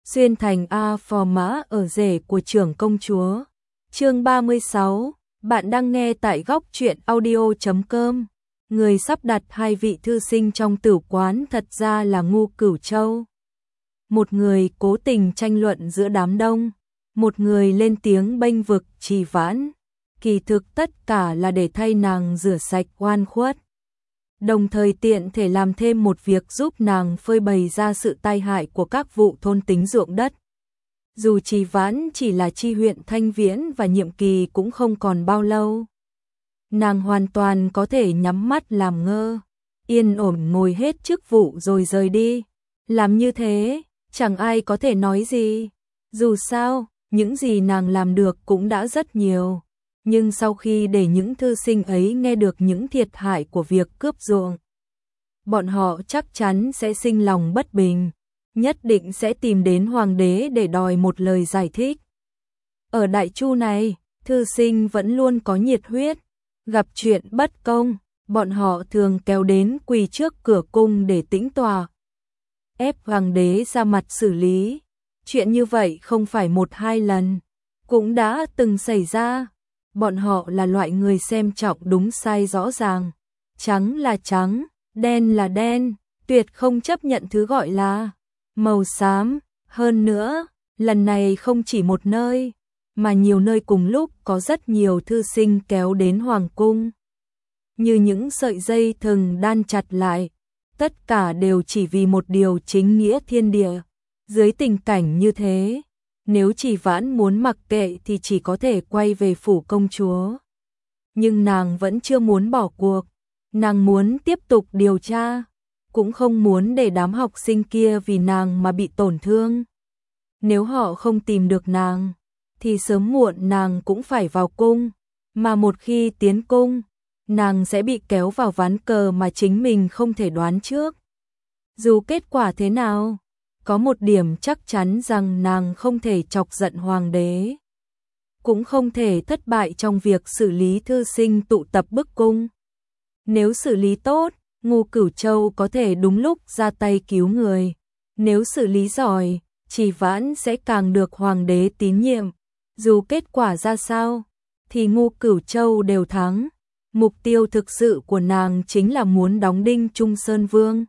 xuyên thành A phò mã ở rể của trưởng công chúa. Chương 36, bạn đang nghe tại góc truyện audio.com. Người sắp đặt hai vị thư sinh trong tử quán thật ra là Ngu Cửu Châu. Một người cố tình tranh luận giữa đám đông, một người lên tiếng bênh vực Trì Vãn. Kỳ thực tất cả là để thay nàng rửa sạch oan khuất, đồng thời tiện thể làm thêm một việc giúp nàng phơi bày ra sự tai hại của các vụ thôn tính ruộng đất. Dù Trì Vãn chỉ là tri huyện Thanh Viễn và nhiệm kỳ cũng không còn bao lâu, nàng hoàn toàn có thể nhắm mắt làm ngơ, yên ổn ngồi hết chức vụ rồi rời đi. Làm như thế, chẳng ai có thể nói gì. Dù sao, những gì nàng làm được cũng đã rất nhiều. Nhưng sau khi để những thư sinh ấy nghe được những thiệt hại của việc cướp ruộng, bọn họ chắc chắn sẽ sinh lòng bất bình, nhất định sẽ tìm đến hoàng đế để đòi một lời giải thích. Ở Đại Chu này, thư sinh vẫn luôn có nhiệt huyết, gặp chuyện bất công, bọn họ thường kéo đến quỳ trước cửa cung để tĩnh tọa, ép hoàng đế ra mặt xử lý. Chuyện như vậy không phải một hai lần, cũng đã từng xảy ra. Bọn họ là loại người xem trọng đúng sai rõ ràng, trắng là trắng, đen là đen, tuyệt không chấp nhận thứ gọi là màu xám. Hơn nữa, lần này không chỉ một nơi, mà nhiều nơi cùng lúc có rất nhiều thư sinh kéo đến hoàng cung. Như những sợi dây thừng đan chặt lại, tất cả đều chỉ vì một điều chính nghĩa thiên địa. Dưới tình cảnh như thế, nếu Trì Vãn muốn mặc kệ thì chỉ có thể quay về phủ công chúa. Nhưng nàng vẫn chưa muốn bỏ cuộc, nàng muốn tiếp tục điều tra, cũng không muốn để đám học sinh kia vì nàng mà bị tổn thương. Nếu họ không tìm được nàng, thì sớm muộn nàng cũng phải vào cung, mà một khi tiến cung, nàng sẽ bị kéo vào ván cờ mà chính mình không thể đoán trước. Dù kết quả thế nào, có một điểm chắc chắn rằng nàng không thể chọc giận hoàng đế, cũng không thể thất bại trong việc xử lý thư sinh tụ tập bức cung. Nếu xử lý tốt, Ngu Cửu Châu có thể đúng lúc ra tay cứu người. Nếu xử lý giỏi, Trì Vãn sẽ càng được hoàng đế tín nhiệm. Dù kết quả ra sao, thì Ngu Cửu Châu đều thắng. Mục tiêu thực sự của nàng chính là muốn đóng đinh Trung Sơn Vương.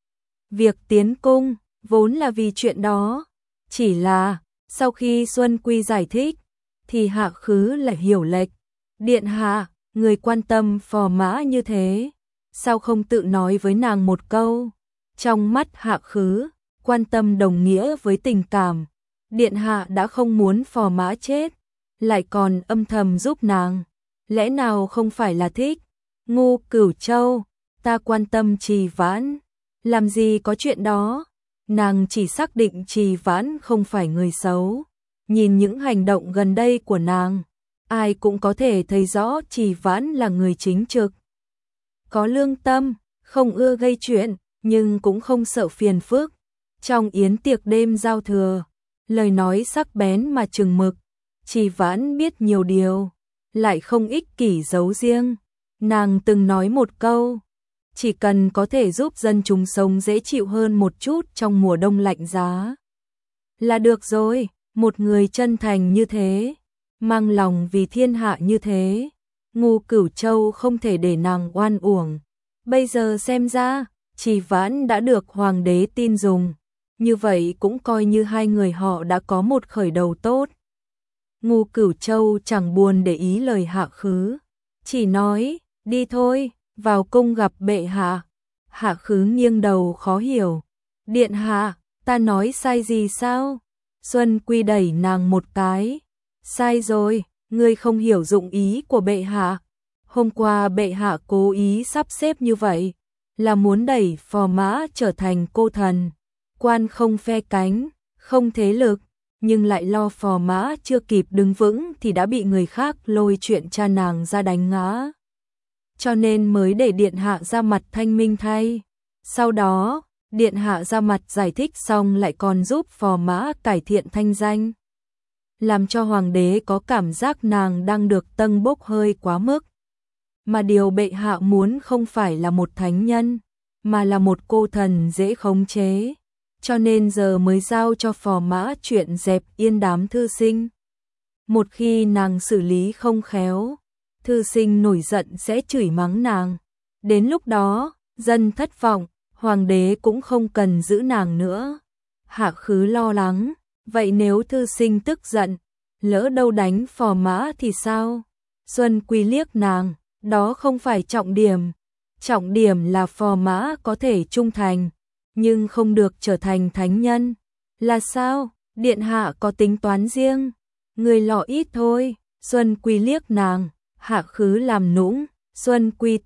Việc tiến cung vốn là vì chuyện đó, chỉ là sau khi Xuân Quy giải thích, thì Hạ Khứ lại hiểu lệch. Điện hạ, người quan tâm phò mã như thế, sao không tự nói với nàng một câu? Trong mắt Hạ Khứ, quan tâm đồng nghĩa với tình cảm. Điện hạ đã không muốn phò mã chết, lại còn âm thầm giúp nàng, lẽ nào không phải là thích? Ngu Cửu Châu, ta quan tâm Trì Vãn, làm gì có chuyện đó. Nàng chỉ xác định Trì Vãn không phải người xấu. Nhìn những hành động gần đây của nàng, ai cũng có thể thấy rõ Trì Vãn là người chính trực, có lương tâm, không ưa gây chuyện, nhưng cũng không sợ phiền phức. Trong yến tiệc đêm giao thừa, lời nói sắc bén mà chừng mực, Trì Vãn biết nhiều điều, lại không ích kỷ giấu riêng. Nàng từng nói một câu, chỉ cần có thể giúp dân chúng sống dễ chịu hơn một chút trong mùa đông lạnh giá là được rồi. Một người chân thành như thế, mang lòng vì thiên hạ như thế, Ngu Cửu Châu không thể để nàng oan uổng. Bây giờ xem ra, Trì Vãn đã được hoàng đế tin dùng, như vậy cũng coi như hai người họ đã có một khởi đầu tốt. Ngu Cửu Châu chẳng buồn để ý lời Hạ Khứ, chỉ nói, đi thôi, vào cung gặp bệ hạ. Hạ Khứ nghiêng đầu khó hiểu, điện hạ, ta nói sai gì sao? Xuân Quy đẩy nàng một cái, sai rồi, ngươi không hiểu dụng ý của bệ hạ. Hôm qua bệ hạ cố ý sắp xếp như vậy, là muốn đẩy phò mã trở thành cô thần, quan không phe cánh, không thế lực, nhưng lại lo phò mã chưa kịp đứng vững thì đã bị người khác lôi chuyện cha nàng ra đánh ngã. Cho nên mới để điện hạ ra mặt thanh minh thay. Sau đó, điện hạ ra mặt giải thích xong lại còn giúp phò mã cải thiện thanh danh, làm cho hoàng đế có cảm giác nàng đang được tâng bốc hơi quá mức. Mà điều bệ hạ muốn không phải là một thánh nhân, mà là một cô thần dễ khống chế. cho nên giờ mới giao cho phò mã chuyện dẹp yên đám thư sinh. Một khi nàng xử lý không khéo, thư sinh nổi giận sẽ chửi mắng nàng. Đến lúc đó, dân thất vọng, hoàng đế cũng không cần giữ nàng nữa. Hạ Khứ lo lắng, vậy nếu thư sinh tức giận, lỡ đâu đánh phò mã thì sao? Xuân Quy liếc nàng, đó không phải trọng điểm. Trọng điểm là phò mã có thể trung thành, nhưng không được trở thành thánh nhân. Là sao? Điện hạ có tính toán riêng. Người lọ ít thôi. Xuân Quy liếc nàng, Hạ Khứ làm nũng. Xuân Quy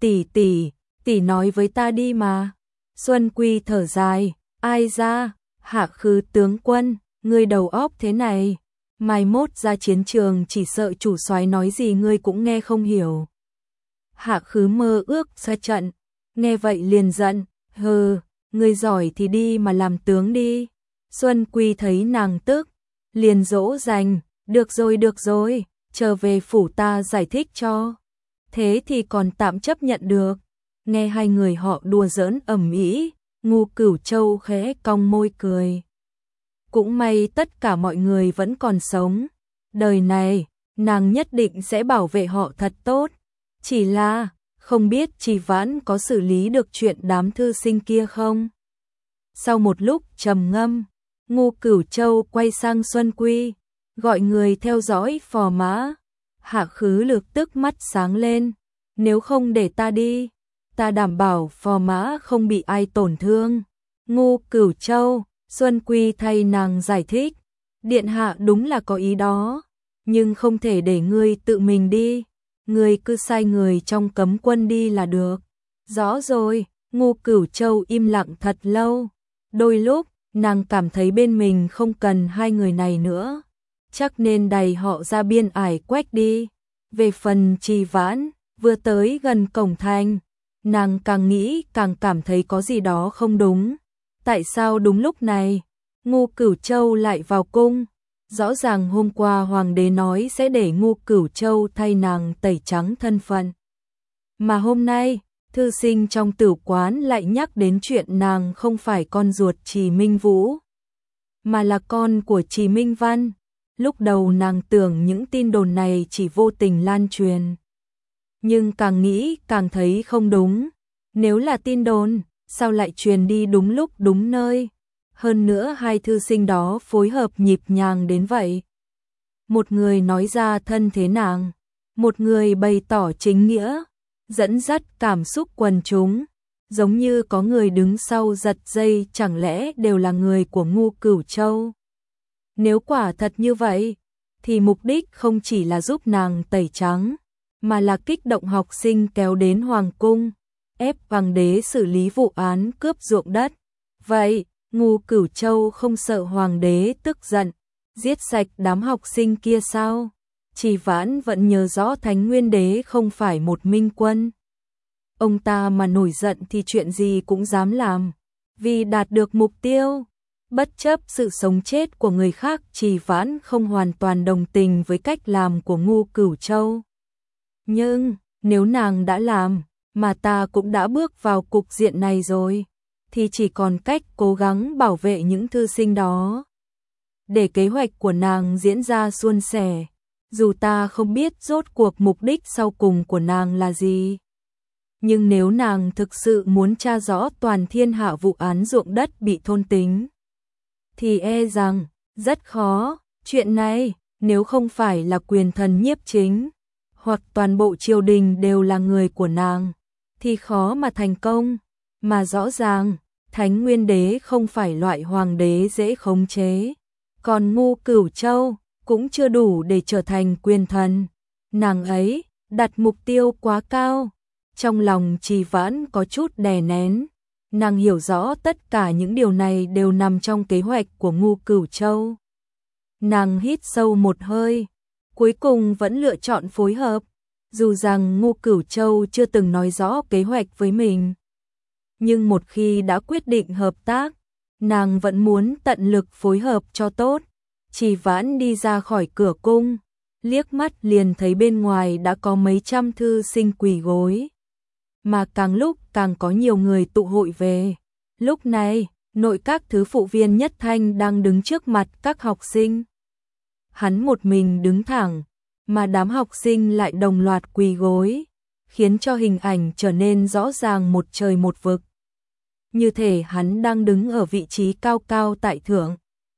tỷ nói với ta đi mà. Xuân Quy thở dài, ai ra? Hạ Khứ tướng quân, ngươi đầu óc thế này, mai mốt ra chiến trường chỉ sợ chủ soái nói gì ngươi cũng nghe không hiểu. Hạ Khứ mơ ước xa trận, nghe vậy liền giận, hừ, ngươi giỏi thì đi mà làm tướng đi. Xuân Quy thấy nàng tức, liền dỗ dành, được rồi, trở về phủ ta giải thích cho. Thế thì còn tạm chấp nhận được. Nghe hai người họ đùa giỡn ầm ĩ, Ngô Cửu Châu khẽ cong môi cười. Cũng may tất cả mọi người vẫn còn sống. Đời này, nàng nhất định sẽ bảo vệ họ thật tốt. Chỉ là, không biết Trì Vãn có xử lý được chuyện đám thư sinh kia không? Sau một lúc trầm ngâm, Ngô Cửu Châu quay sang Xuân Quy, gọi người theo dõi phò mã. Hạ Khứ lập tức mắt sáng lên, nếu không để ta đi, ta đảm bảo phò mã không bị ai tổn thương. Ngô Cửu Châu, Xuân Quy thay nàng giải thích, điện hạ đúng là có ý đó, nhưng không thể để ngươi tự mình đi, ngươi cứ sai người trong cấm quân đi là được. Rõ rồi. Ngô Cửu Châu im lặng thật lâu, đôi lúc nàng cảm thấy bên mình không cần hai người này nữa, chắc nên đẩy họ ra biên ải quách đi. Về phần Trì Vãn, vừa tới gần cổng thành, nàng càng nghĩ càng cảm thấy có gì đó không đúng. Tại sao đúng lúc này, Ngô Cửu Châu lại vào cung? Rõ ràng hôm qua hoàng đế nói sẽ để Ngô Cửu Châu thay nàng tẩy trắng thân phận. Mà hôm nay, thư sinh trong tử quán lại nhắc đến chuyện nàng không phải con ruột Trì Minh Vũ, mà là con của Trì Minh Văn. Lúc đầu nàng tưởng những tin đồn này chỉ vô tình lan truyền, nhưng càng nghĩ càng thấy không đúng. Nếu là tin đồn, sao lại truyền đi đúng lúc đúng nơi? Hơn nữa hai thư sinh đó phối hợp nhịp nhàng đến vậy. Một người nói ra thân thế nàng, một người bày tỏ chính nghĩa, dẫn dắt cảm xúc quần chúng, giống như có người đứng sau giật dây, chẳng lẽ đều là người của Ngô Cửu Châu? Nếu quả thật như vậy, thì mục đích không chỉ là giúp nàng tẩy trắng, mà là kích động học sinh kéo đến hoàng cung, ép hoàng đế xử lý vụ án cướp ruộng đất. Vậy, Ngô Cửu Châu không sợ hoàng đế tức giận, giết sạch đám học sinh kia sao? Trì Vãn vẫn nhớ rõ Thánh Nguyên Đế không phải một minh quân. Ông ta mà nổi giận thì chuyện gì cũng dám làm, vì đạt được mục tiêu. Bất chấp sự sống chết của người khác, Trì Vãn không hoàn toàn đồng tình với cách làm của Ngô Cửu Châu. Nhưng, nếu nàng đã làm, mà ta cũng đã bước vào cục diện này rồi, thì chỉ còn cách cố gắng bảo vệ những thư sinh đó, để kế hoạch của nàng diễn ra suôn sẻ. Dù ta không biết rốt cuộc mục đích sau cùng của nàng là gì, nhưng nếu nàng thực sự muốn tra rõ toàn thiên hạ vụ án ruộng đất bị thôn tính, thì e rằng rất khó. Chuyện này, nếu không phải là quyền thần nhiếp chính, hoặc toàn bộ triều đình đều là người của nàng, thì khó mà thành công. Mà rõ ràng, Thánh Nguyên Đế không phải loại hoàng đế dễ khống chế, còn Ngô Cửu Châu cũng chưa đủ để trở thành quyền thần. Nàng ấy đặt mục tiêu quá cao. Trong lòng Trì Vãn có chút đè nén. Nàng hiểu rõ tất cả những điều này đều nằm trong kế hoạch của Ngô Cửu Châu. Nàng hít sâu một hơi, cuối cùng vẫn lựa chọn phối hợp. Dù rằng Ngô Cửu Châu chưa từng nói rõ kế hoạch với mình, nhưng một khi đã quyết định hợp tác, nàng vẫn muốn tận lực phối hợp cho tốt. Trì Vãn đi ra khỏi cửa cung, liếc mắt liền thấy bên ngoài đã có mấy trăm thư sinh quỳ gối, mà càng lúc càng có nhiều người tụ hội về. Lúc này, nội các thứ phụ Viên Nhất Thanh đang đứng trước mặt các học sinh. Hắn một mình đứng thẳng, mà đám học sinh lại đồng loạt quỳ gối, khiến cho hình ảnh trở nên rõ ràng một trời một vực. Như thể hắn đang đứng ở vị trí cao cao tại thượng.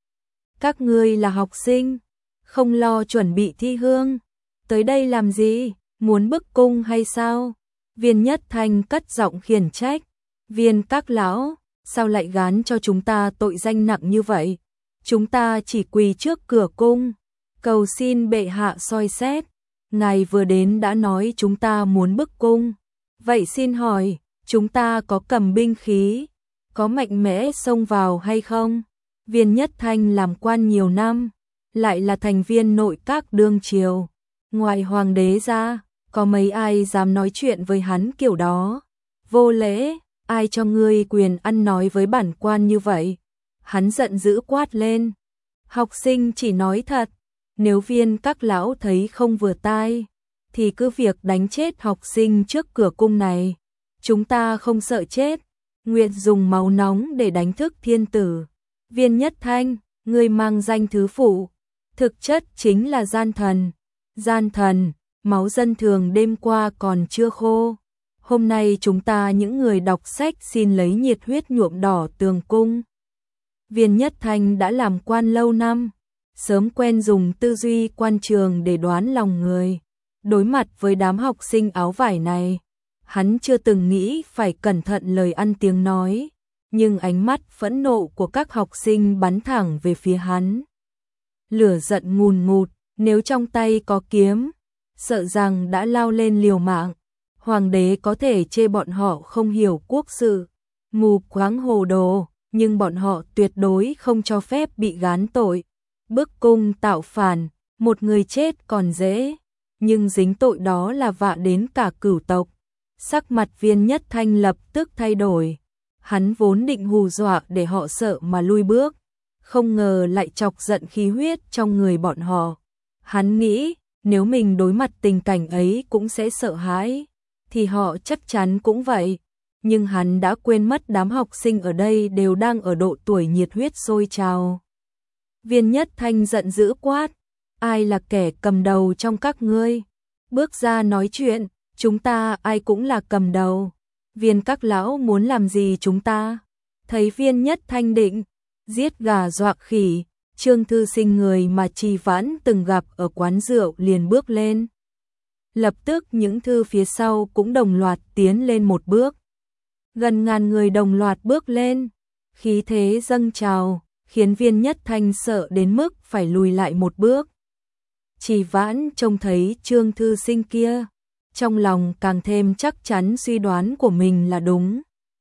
Các ngươi là học sinh, không lo chuẩn bị thi hương, tới đây làm gì, muốn bức cung hay sao? Viên Nhất Thanh cất giọng khiển trách. Viên các lão, sao lại gán cho chúng ta tội danh nặng như vậy? Chúng ta chỉ quỳ trước cửa cung, cầu xin bệ hạ soi xét. Ngài vừa đến đã nói chúng ta muốn bức cung. Vậy xin hỏi, chúng ta có cầm binh khí, có mạnh mẽ xông vào hay không? Viên Nhất Thanh làm quan nhiều năm, lại là thành viên nội các đương triều. Ngoài hoàng đế ra, có mấy ai dám nói chuyện với hắn kiểu đó? Vô lễ, ai cho ngươi quyền ăn nói với bản quan như vậy? Hắn giận dữ quát lên. Học sinh chỉ nói thật, nếu Viên các lão thấy không vừa tai, thì cứ việc đánh chết học sinh trước cửa cung này. Chúng ta không sợ chết, nguyện dùng máu nóng để đánh thức thiên tử. Viên Nhất Thanh, ngươi mang danh thứ phụ, thực chất chính là gian thần. Gian thần, máu dân thường đêm qua còn chưa khô. Hôm nay chúng ta những người đọc sách xin lấy nhiệt huyết nhuộm đỏ tường cung. Viên Nhất Thanh đã làm quan lâu năm, sớm quen dùng tư duy quan trường để đoán lòng người. Đối mặt với đám học sinh áo vải này, hắn chưa từng nghĩ phải cẩn thận lời ăn tiếng nói, nhưng ánh mắt phẫn nộ của các học sinh bắn thẳng về phía hắn. Lửa giận ngùn ngụt, nếu trong tay có kiếm, sợ rằng đã lao lên liều mạng. Hoàng đế có thể chê bọn họ không hiểu quốc sự, mù quáng hồ đồ, nhưng bọn họ tuyệt đối không cho phép bị gán tội. Bức cung tạo phản, một người chết còn dễ, nhưng dính tội đó là vạ đến cả cửu tộc. Sắc mặt Viên Nhất Thanh lập tức thay đổi. Hắn vốn định hù dọa để họ sợ mà lui bước, không ngờ lại chọc giận khí huyết trong người bọn họ. Hắn nghĩ, nếu mình đối mặt tình cảnh ấy cũng sẽ sợ hãi, thì họ chắc chắn cũng vậy. Nhưng hắn đã quên mất đám học sinh ở đây đều đang ở độ tuổi nhiệt huyết sôi trào. Viên Nhất Thanh giận dữ quát, ai là kẻ cầm đầu trong các ngươi? Bước ra nói chuyện, chúng ta ai cũng là cầm đầu. Viên các lão muốn làm gì chúng ta? Thấy Viên Nhất Thanh định giết gà dọa khỉ, Trương thư sinh người mà Trì Vãn từng gặp ở quán rượu liền bước lên. Lập tức những thư phía sau cũng đồng loạt tiến lên một bước. Gần ngàn người đồng loạt bước lên, khí thế dâng trào, khiến Viên Nhất Thanh sợ đến mức phải lùi lại một bước. Trì Vãn trông thấy Trương thư sinh kia, trong lòng càng thêm chắc chắn suy đoán của mình là đúng.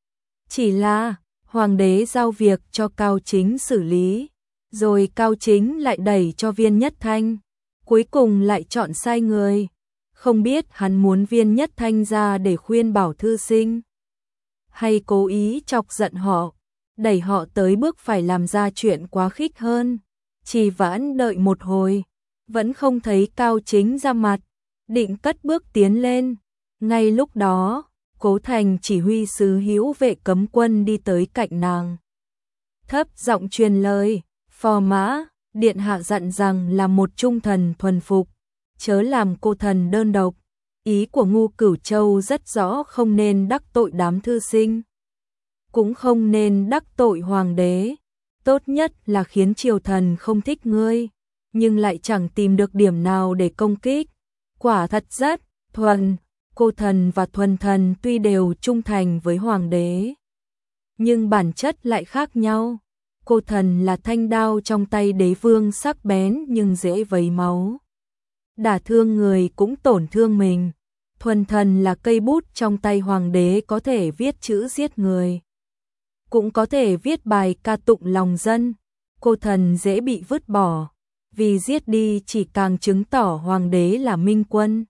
Chỉ là, hoàng đế giao việc cho Cao Chính xử lý, rồi Cao Chính lại đẩy cho Viên Nhất Thanh, cuối cùng lại chọn sai người. Không biết hắn muốn Viên Nhất Thanh ra để khuyên bảo thư sinh, hay cố ý chọc giận họ, đẩy họ tới bước phải làm ra chuyện quá khích hơn. Trì Vãn đợi một hồi, vẫn không thấy Cao Chính ra mặt, định cất bước tiến lên. Ngay lúc đó, Cố Thành chỉ huy sứ hữu vệ cấm quân đi tới cạnh nàng. Thấp giọng truyền lời, phò mã, điện hạ dặn rằng là một trung thần thuần phục, chớ làm cô thần đơn độc. Ý của Ngu Cửu Châu rất rõ, không nên đắc tội đám thư sinh, cũng không nên đắc tội hoàng đế. Tốt nhất là khiến triều thần không thích ngươi, nhưng lại chẳng tìm được điểm nào để công kích. Quả thật rất thuần. Cô thần và thuần thần tuy đều trung thành với hoàng đế, nhưng bản chất lại khác nhau. Cô thần là thanh đao trong tay đế vương, sắc bén nhưng dễ vấy máu, đả thương người cũng tổn thương mình. Thuần thần là cây bút trong tay hoàng đế, có thể viết chữ giết người, cũng có thể viết bài ca tụng lòng dân. Cô thần dễ bị vứt bỏ, vì giết đi chỉ càng chứng tỏ hoàng đế là minh quân,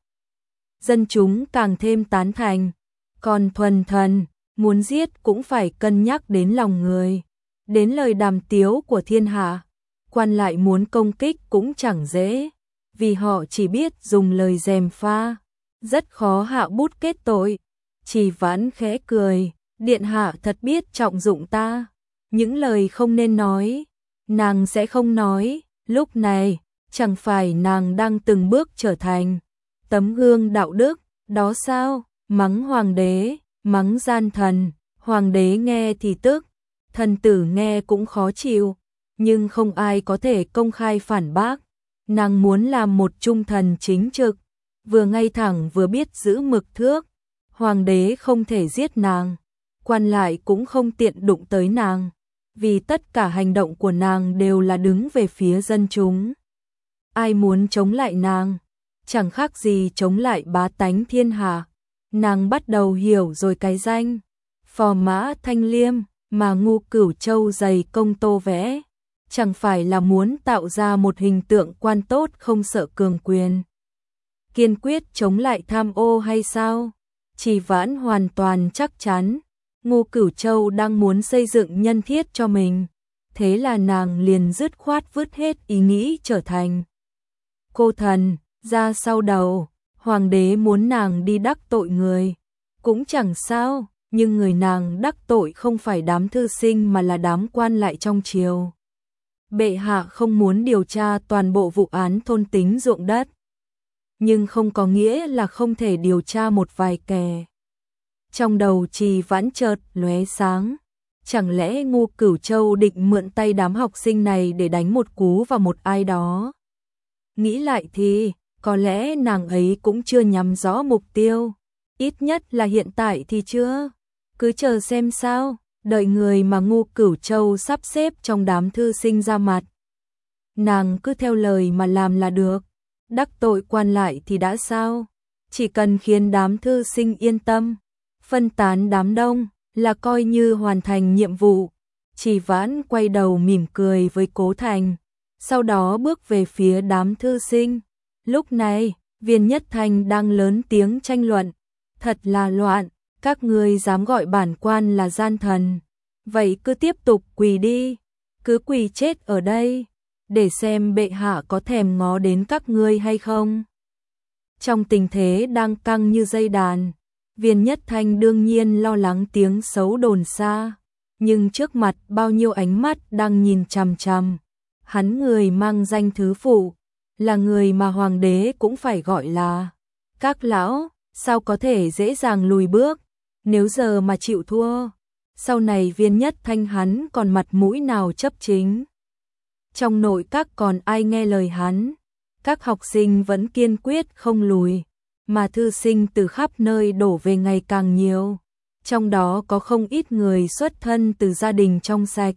dân chúng càng thêm tán thành. Còn thuần thần, muốn giết cũng phải cân nhắc đến lòng người, đến lời đàm tiếu của thiên hạ. Quan lại muốn công kích cũng chẳng dễ, vì họ chỉ biết dùng lời gièm pha, rất khó hạ bút kết tội. Trì Vãn khẽ cười, điện hạ thật biết trọng dụng ta, những lời không nên nói, nàng sẽ không nói, lúc này, chẳng phải nàng đang từng bước trở thành tấm gương đạo đức, đó sao? Mắng hoàng đế, mắng gian thần, hoàng đế nghe thì tức, thần tử nghe cũng khó chịu, nhưng không ai có thể công khai phản bác. Nàng muốn làm một trung thần chính trực, vừa ngay thẳng vừa biết giữ mực thước, hoàng đế không thể giết nàng, quan lại cũng không tiện đụng tới nàng, vì tất cả hành động của nàng đều là đứng về phía dân chúng. Ai muốn chống lại nàng, chẳng khác gì chống lại bá tánh thiên hạ. Nàng bắt đầu hiểu rồi cái danh Phò Mã Thanh Liêm mà Ngu Cửu Châu dày công tô vẽ, chẳng phải là muốn tạo ra một hình tượng quan tốt không sợ cường quyền, kiên quyết chống lại tham ô hay sao? Chỉ Vãn hoàn toàn chắc chắn, Ngu Cửu Châu đang muốn xây dựng nhân thiết cho mình, thế là nàng liền dứt khoát vứt hết ý nghĩ trở thành cô thần, ra sau đầu. Hoàng đế muốn nàng đi đắc tội người, cũng chẳng sao, nhưng người nàng đắc tội không phải đám thư sinh mà là đám quan lại trong triều. Bệ hạ không muốn điều tra toàn bộ vụ án thôn tính ruộng đất, nhưng không có nghĩa là không thể điều tra một vài kẻ. Trong đầu Trì Vãn chợt lóe sáng, chẳng lẽ Ngu Cửu Châu định mượn tay đám học sinh này để đánh một cú vào một ai đó? Nghĩ lại thì có lẽ nàng ấy cũng chưa nhắm rõ mục tiêu, ít nhất là hiện tại thì chưa. Cứ chờ xem sao, đợi người mà Ngu Cửu Châu sắp xếp trong đám thư sinh ra mặt. Nàng cứ theo lời mà làm là được, đắc tội quan lại thì đã sao, chỉ cần khiến đám thư sinh yên tâm, phân tán đám đông là coi như hoàn thành nhiệm vụ. Trì Vãn quay đầu mỉm cười với Cố Thành, sau đó bước về phía đám thư sinh. Lúc này, Viên Nhất Thanh đang lớn tiếng tranh luận, thật là loạn, các ngươi dám gọi bản quan là gian thần, vậy cứ tiếp tục quỳ đi, cứ quỳ chết ở đây, để xem bệ hạ có thèm ngó đến các ngươi hay không. Trong tình thế đang căng như dây đàn, Viên Nhất Thanh đương nhiên lo lắng tiếng xấu đồn xa, nhưng trước mặt bao nhiêu ánh mắt đang nhìn chằm chằm, hắn người mang danh thứ phụ, là người mà hoàng đế cũng phải gọi là các lão, sao có thể dễ dàng lùi bước, nếu giờ mà chịu thua, sau này Viên Nhất Thanh hắn còn mặt mũi nào chấp chính. Trong nội các còn ai nghe lời hắn, các học sinh vẫn kiên quyết không lùi, mà thư sinh từ khắp nơi đổ về ngày càng nhiều, trong đó có không ít người xuất thân từ gia đình trong sạch.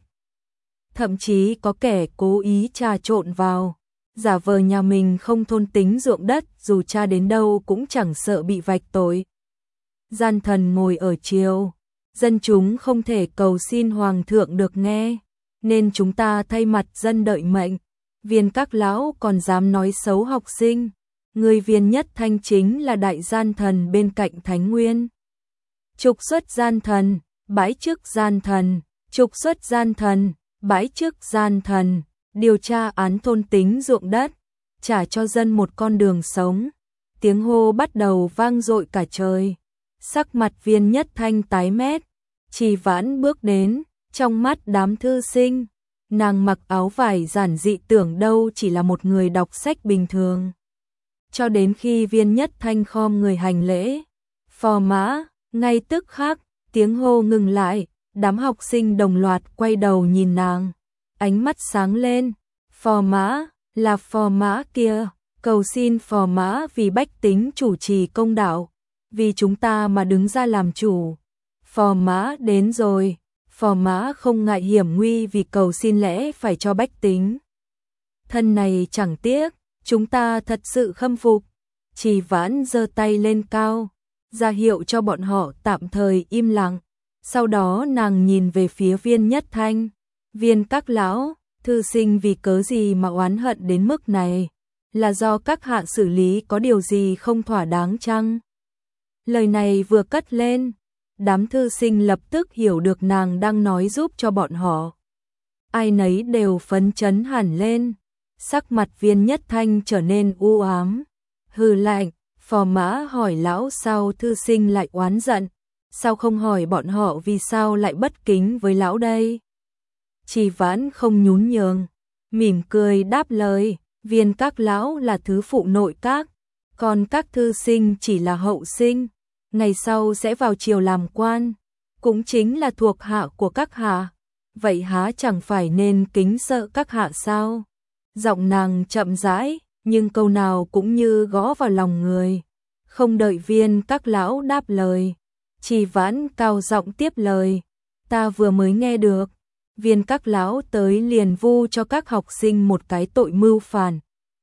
Thậm chí có kẻ cố ý trà trộn vào, giả vờ nhà mình không thôn tính ruộng đất, dù tra đến đâu cũng chẳng sợ bị vạch tội. Gian thần ngồi ở triều, dân chúng không thể cầu xin hoàng thượng được nghe, nên chúng ta thay mặt dân đợi mệnh. Viên các lão còn dám nói xấu học sinh, người Viên Nhất Thanh chính là đại gian thần bên cạnh Thánh Nguyên. Trục xuất gian thần, bãi chức gian thần, trục xuất gian thần, bãi chức gian thần, điều tra án thôn tính ruộng đất, trả cho dân một con đường sống. Tiếng hô bắt đầu vang dội cả trời. Sắc mặt Viên Nhất Thanh tái mét, Trì Vãn bước đến, trong mắt đám thư sinh, nàng mặc áo vải giản dị tưởng đâu chỉ là một người đọc sách bình thường. Cho đến khi Viên Nhất Thanh khom người hành lễ, phò mã, ngay tức khắc, tiếng hô ngừng lại, đám học sinh đồng loạt quay đầu nhìn nàng, ánh mắt sáng lên, phò mã, là phò mã kia, cầu xin phò mã vì bách tính chủ trì công đạo, vì chúng ta mà đứng ra làm chủ. Phò mã đến rồi, phò mã không ngại hiểm nguy vì cầu xin lẽ phải cho bách tính. Thân này chẳng tiếc, chúng ta thật sự khâm phục. Trì Vãn giơ tay lên cao, ra hiệu cho bọn họ tạm thời im lặng. Sau đó nàng nhìn về phía Viên Nhất Thanh, Viên các lão, thư sinh vì cớ gì mà oán hận đến mức này, là do các hạ xử lý có điều gì không thỏa đáng chăng? Lời này vừa cất lên, đám thư sinh lập tức hiểu được nàng đang nói giúp cho bọn họ. Ai nấy đều phấn chấn hẳn lên, sắc mặt Viên Nhất Thanh trở nên u ám, hừ lạnh, phò mã hỏi lão sao thư sinh lại oán giận, sao không hỏi bọn họ vì sao lại bất kính với lão đây? Trì Vãn không nhún nhường, mỉm cười đáp lời, Viên các lão là thứ phụ nội các, còn các thư sinh chỉ là hậu sinh, ngày sau sẽ vào triều làm quan, cũng chính là thuộc hạ của các hạ, vậy há chẳng phải nên kính sợ các hạ sao? Giọng nàng chậm rãi, nhưng câu nào cũng như gõ vào lòng người. Không đợi Viên các lão đáp lời, Trì Vãn cao giọng tiếp lời, ta vừa mới nghe được, Viên các lão tới liền vu cho các học sinh một cái tội mưu phản.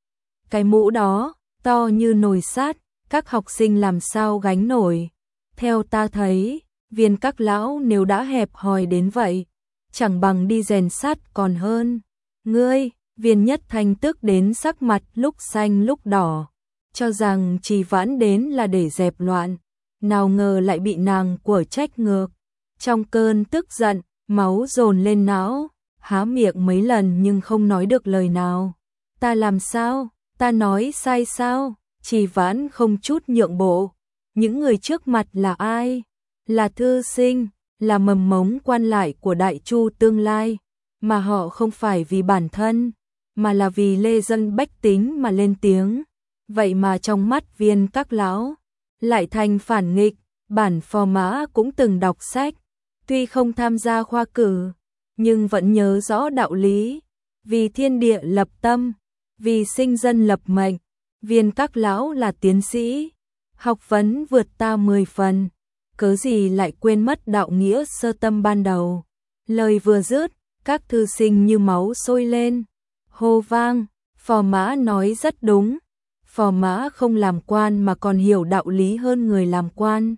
Cái mũ đó, to như nồi sát, các học sinh làm sao gánh nổi. Theo ta thấy, Viên các lão nếu đã hẹp hòi đến vậy, chẳng bằng đi rèn sắt còn hơn. Ngươi, Viên Nhất Thanh tức đến sắc mặt lúc xanh lúc đỏ, cho rằng Trì Vãn đến là để dẹp loạn, nào ngờ lại bị nàng quở trách ngược. Trong cơn tức giận, máu dồn lên não, há miệng mấy lần nhưng không nói được lời nào. Ta làm sao? Ta nói sai sao? Trì Vãn không chút nhượng bộ. Những người trước mặt là ai? Là thư sinh, là mầm mống quan lại của Đại Chu tương lai, mà họ không phải vì bản thân, mà là vì lê dân bách tính mà lên tiếng. Vậy mà trong mắt Viên các lão lại thành phản nghịch. Bản Phò Mã cũng từng đọc sách, tuy không tham gia khoa cử, nhưng vẫn nhớ rõ đạo lý. Vì thiên địa lập tâm, vì sinh dân lập mệnh. Viên các lão là tiến sĩ, học vấn vượt ta 10 phần, cớ gì lại quên mất đạo nghĩa sơ tâm ban đầu. Lời vừa dứt, các thư sinh như máu sôi lên, hô vang, Phò Mã nói rất đúng. Phò Mã không làm quan mà còn hiểu đạo lý hơn người làm quan.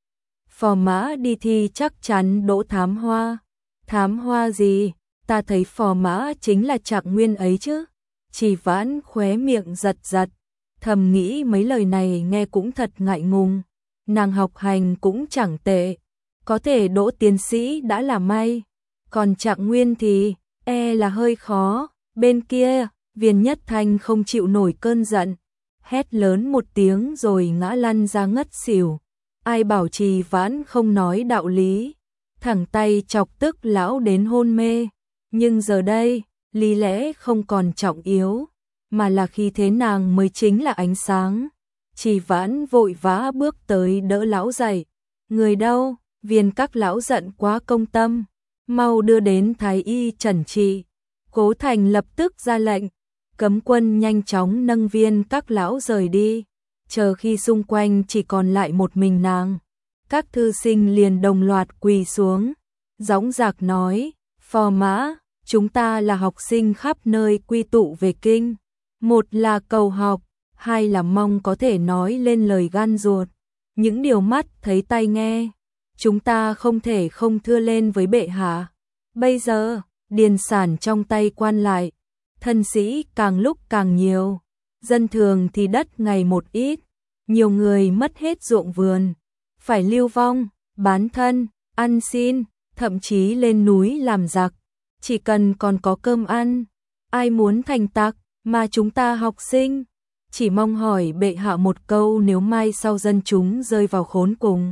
Phò Mã đi thi chắc chắn đỗ thám hoa. Thám hoa gì? Ta thấy Phò Mã chính là Trạng Nguyên ấy chứ. Trì Vãn khóe miệng giật giật, thầm nghĩ mấy lời này nghe cũng thật ngại ngùng. Nàng học hành cũng chẳng tệ, có thể đỗ tiến sĩ đã là may, còn Trạng Nguyên thì là hơi khó. Bên kia, Viên Nhất Thanh không chịu nổi cơn giận, hét lớn một tiếng rồi ngã lăn ra ngất xỉu. Ai bảo Trì Vãn không nói đạo lý, thẳng tay chọc tức lão đến hôn mê. Nhưng giờ đây, lý lẽ không còn trọng yếu, mà là khi thế nàng mới chính là ánh sáng. Trì Vãn vội vã bước tới đỡ lão dậy. Người đâu? Viên các lão giận quá công tâm, mau đưa đến thái y chẩn trị. Cố Thành lập tức ra lệnh, cấm quân nhanh chóng nâng Viên các lão rời đi. Chờ khi xung quanh chỉ còn lại một mình nàng, các thư sinh liền đồng loạt quỳ xuống, dõng dạc nói, Phò Mã, chúng ta là học sinh khắp nơi quy tụ về kinh, một là cầu học, hai là mong có thể nói lên lời gan ruột, những điều mắt thấy tai nghe, chúng ta không thể không thưa lên với bệ hạ. Bây giờ, điền sản trong tay quan lại, thân sĩ càng lúc càng nhiều, dân thường thì đất ngày một ít, nhiều người mất hết ruộng vườn, phải lưu vong, bán thân, ăn xin, thậm chí lên núi làm giặc. Chỉ cần còn có cơm ăn, ai muốn thành tặc, mà chúng ta học sinh, chỉ mong hỏi bệ hạ một câu, nếu mai sau dân chúng rơi vào khốn cùng,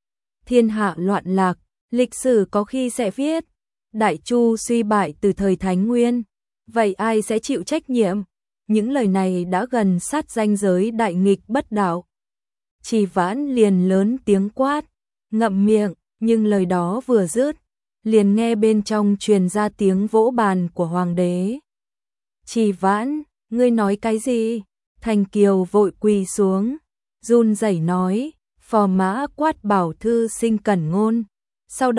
thiên hạ loạn lạc, lịch sử có khi sẽ viết, Đại Chu suy bại từ thời Thánh Nguyên, vậy ai sẽ chịu trách nhiệm? Những lời này đã gần sát ranh giới đại nghịch bất đạo. Trì Vãn liền lớn tiếng quát, ngậm miệng, nhưng lời đó vừa dứt, liền nghe bên trong truyền ra tiếng vỗ bàn của hoàng đế. Trì Vãn, ngươi nói cái gì? Thành Kiều vội quỳ xuống, run rẩy nói, Phò Mã quát bảo thư sinh cẩn ngôn. Sau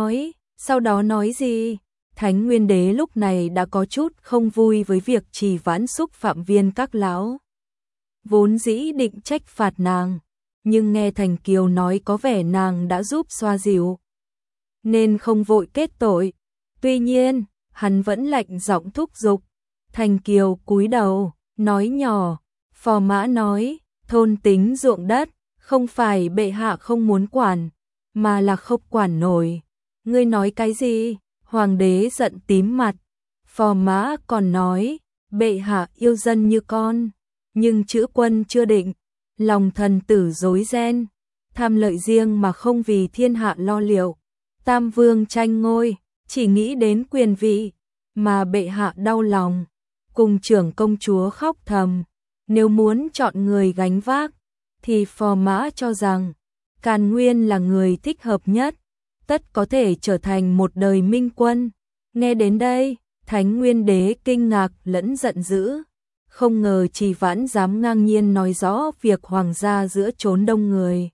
đó nói gì? Thánh Nguyên Đế lúc này đã có chút không vui với việc Trì Vãn xúc phạm Viên các lão. Vốn dĩ định trách phạt nàng, nhưng nghe Thành Kiều nói có vẻ nàng đã giúp xoa dịu, nên không vội kết tội. Tuy nhiên, hắn vẫn lạnh giọng thúc giục. Thành Kiều cúi đầu, nói nhỏ, Phò Mã nói, thôn tính ruộng đất, không phải bệ hạ không muốn quản, mà là không quản nổi. Ngươi nói cái gì? Hoàng đế giận tím mặt. Phò Mã còn nói, bệ hạ yêu dân như con, nhưng chữ quân chưa định, lòng thần tử rối ren, tham lợi riêng mà không vì thiên hạ lo liệu. Tam vương tranh ngôi, chỉ nghĩ đến quyền vị, mà bệ hạ đau lòng, cùng trưởng công chúa khóc thầm. Nếu muốn chọn người gánh vác, thì Phò Mã cho rằng Càn Nguyên là người thích hợp nhất, tất có thể trở thành một đời minh quân. Nghe đến đây, Thánh Nguyên Đế kinh ngạc lẫn giận dữ, không ngờ Trì Vãn dám ngang nhiên nói rõ việc hoàng gia giữa chốn đông người.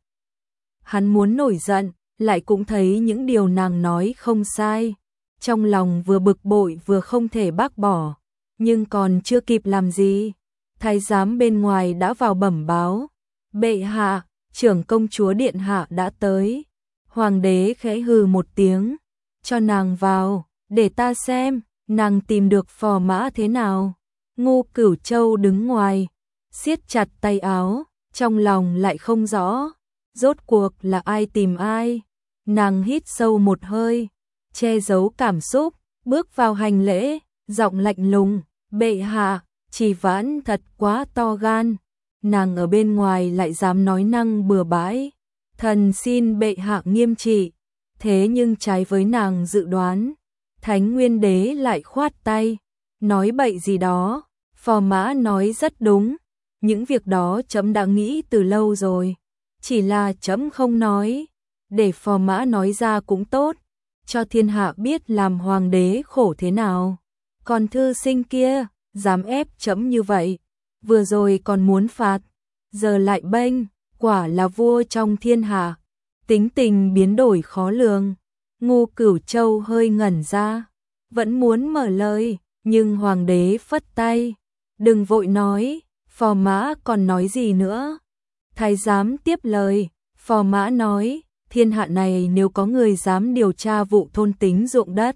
Hắn muốn nổi giận, lại cũng thấy những điều nàng nói không sai, trong lòng vừa bực bội vừa không thể bác bỏ, nhưng còn chưa kịp làm gì, thái giám bên ngoài đã vào bẩm báo, bệ hạ, trưởng công chúa điện hạ đã tới. Hoàng đế khẽ hừ một tiếng, cho nàng vào, để ta xem, nàng tìm được Phò Mã thế nào. Ngô Cửu Châu đứng ngoài, siết chặt tay áo, trong lòng lại không rõ, rốt cuộc là ai tìm ai. Nàng hít sâu một hơi, che giấu cảm xúc, bước vào hành lễ, giọng lạnh lùng, bệ hạ, Trì Vãn thật quá to gan, nàng ở bên ngoài lại dám nói năng bừa bãi. Thần xin bệ hạ nghiêm trị, thế nhưng trái với nàng dự đoán, Thánh Nguyên Đế lại khoát tay, nói bậy gì đó. Phò Mã nói rất đúng, những việc đó trẫm đã nghĩ từ lâu rồi, chỉ là trẫm không nói, để Phò Mã nói ra cũng tốt, cho thiên hạ biết làm hoàng đế khổ thế nào. Còn thư sinh kia, dám ép trẫm như vậy, vừa rồi còn muốn phạt, giờ lại bênh, quả là vua trong thiên hạ. Tính tình biến đổi khó lường. Ngô Cửu Châu hơi ngẩn ra, vẫn muốn mở lời, nhưng hoàng đế phất tay, đừng vội nói. Phò Mã còn nói gì nữa? Thái giám tiếp lời, Phò Mã nói, thiên hạ này nếu có người dám điều tra vụ thôn tính ruộng đất,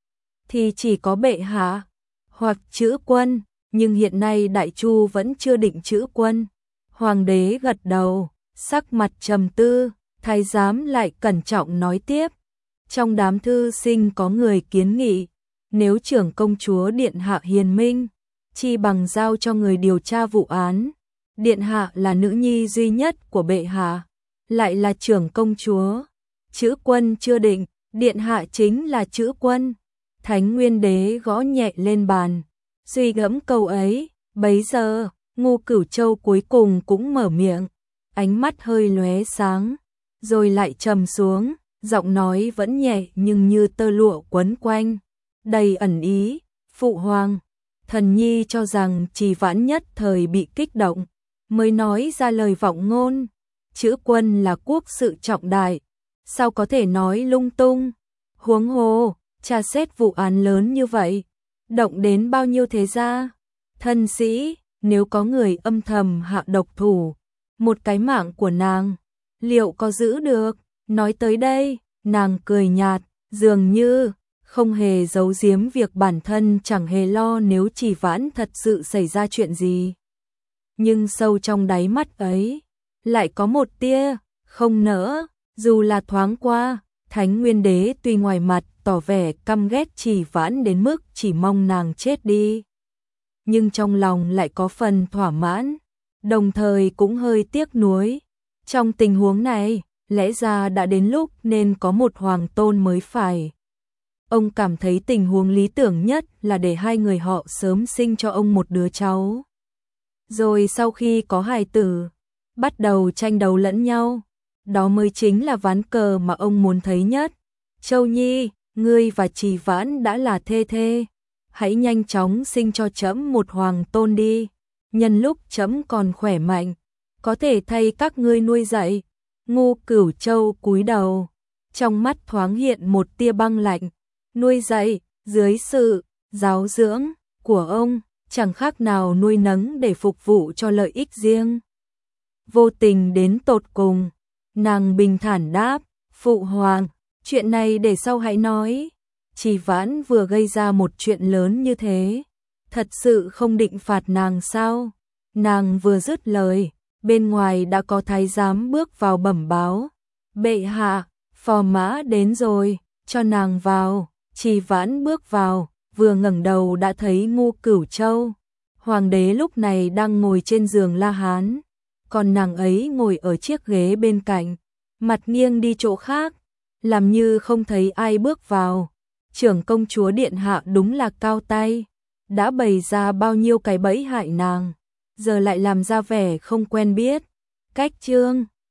thì chỉ có bệ hạ, hoặc chữ quân, nhưng hiện nay Đại Chu vẫn chưa định chữ quân. Hoàng đế gật đầu, sắc mặt trầm tư, thái giám lại cẩn trọng nói tiếp. Trong đám thư sinh có người kiến nghị, nếu trưởng công chúa điện hạ hiền minh, chi bằng giao cho người điều tra vụ án. Điện hạ là nữ nhi duy nhất của bệ hạ, lại là trưởng công chúa. Chữ quân chưa định, điện hạ chính là chữ quân. Thánh Nguyên Đế gõ nhẹ lên bàn, suy gẫm câu ấy. Bấy giờ, Ngô Cửu Châu cuối cùng cũng mở miệng, ánh mắt hơi lóe sáng, rồi lại trầm xuống, giọng nói vẫn nhẹ nhưng như tơ lụa quấn quanh, đầy ẩn ý. Phụ hoàng, thần nhi cho rằng Trì Vãn nhất thời bị kích động, mới nói ra lời vọng ngôn. Chữ quân là quốc sự trọng đại, sao có thể nói lung tung. Huống hồ, tra xét vụ án lớn như vậy, động đến bao nhiêu thế gia, thân sĩ, nếu có người âm thầm hạ độc thủ, một cái mạng của nàng, liệu có giữ được? Nói tới đây, nàng cười nhạt, dường như không hề giấu giếm việc bản thân chẳng hề lo nếu Trì Vãn thật sự xảy ra chuyện gì. Nhưng sâu trong đáy mắt ấy, lại có một tia không nỡ, dù là thoáng qua. Thánh Nguyên Đế tuy ngoài mặt tỏ vẻ căm ghét Trì Vãn đến mức chỉ mong nàng chết đi, nhưng trong lòng lại có phần thỏa mãn, đồng thời cũng hơi tiếc nuối. Trong tình huống này, lẽ ra đã đến lúc nên có một hoàng tôn mới phải. Ông cảm thấy tình huống lý tưởng nhất là để hai người họ sớm sinh cho ông một đứa cháu. Rồi sau khi có hài tử, bắt đầu tranh đấu lẫn nhau. Đó mới chính là ván cờ mà ông muốn thấy nhất. Châu Nhi, ngươi và Trì Vãn đã là thê thê, hãy nhanh chóng sinh cho trẫm một hoàng tôn đi. Nhân lúc trẫm còn khỏe mạnh, có thể thay các ngươi nuôi dạy. Ngô Cửu Châu cúi đầu, trong mắt thoáng hiện một tia băng lạnh. Nuôi dạy, dưới sự giáo dưỡng của ông, chẳng khác nào nuôi nấng để phục vụ cho lợi ích riêng. Vô tình đến tột cùng, nàng bình thản đáp, phụ hoàng, chuyện này để sau hãy nói. Trì Vãn vừa gây ra một chuyện lớn như thế, thật sự không định phạt nàng sao? Nàng vừa dứt lời, bên ngoài đã có thái giám bước vào bẩm báo. Bệ hạ, Phò Mã đến rồi, cho nàng vào. Trì Vãn bước vào, vừa ngẩng đầu đã thấy Ngô Cửu Châu. Hoàng đế lúc này đang ngồi trên giường La Hán, còn nàng ấy ngồi ở chiếc ghế bên cạnh, mặt nghiêng đi chỗ khác, làm như không thấy ai bước vào. trưởng công chúa điện hạ đúng là cao tay, đã bày ra bao nhiêu cái bẫy hại nàng, giờ lại làm ra vẻ không quen biết. Cách chương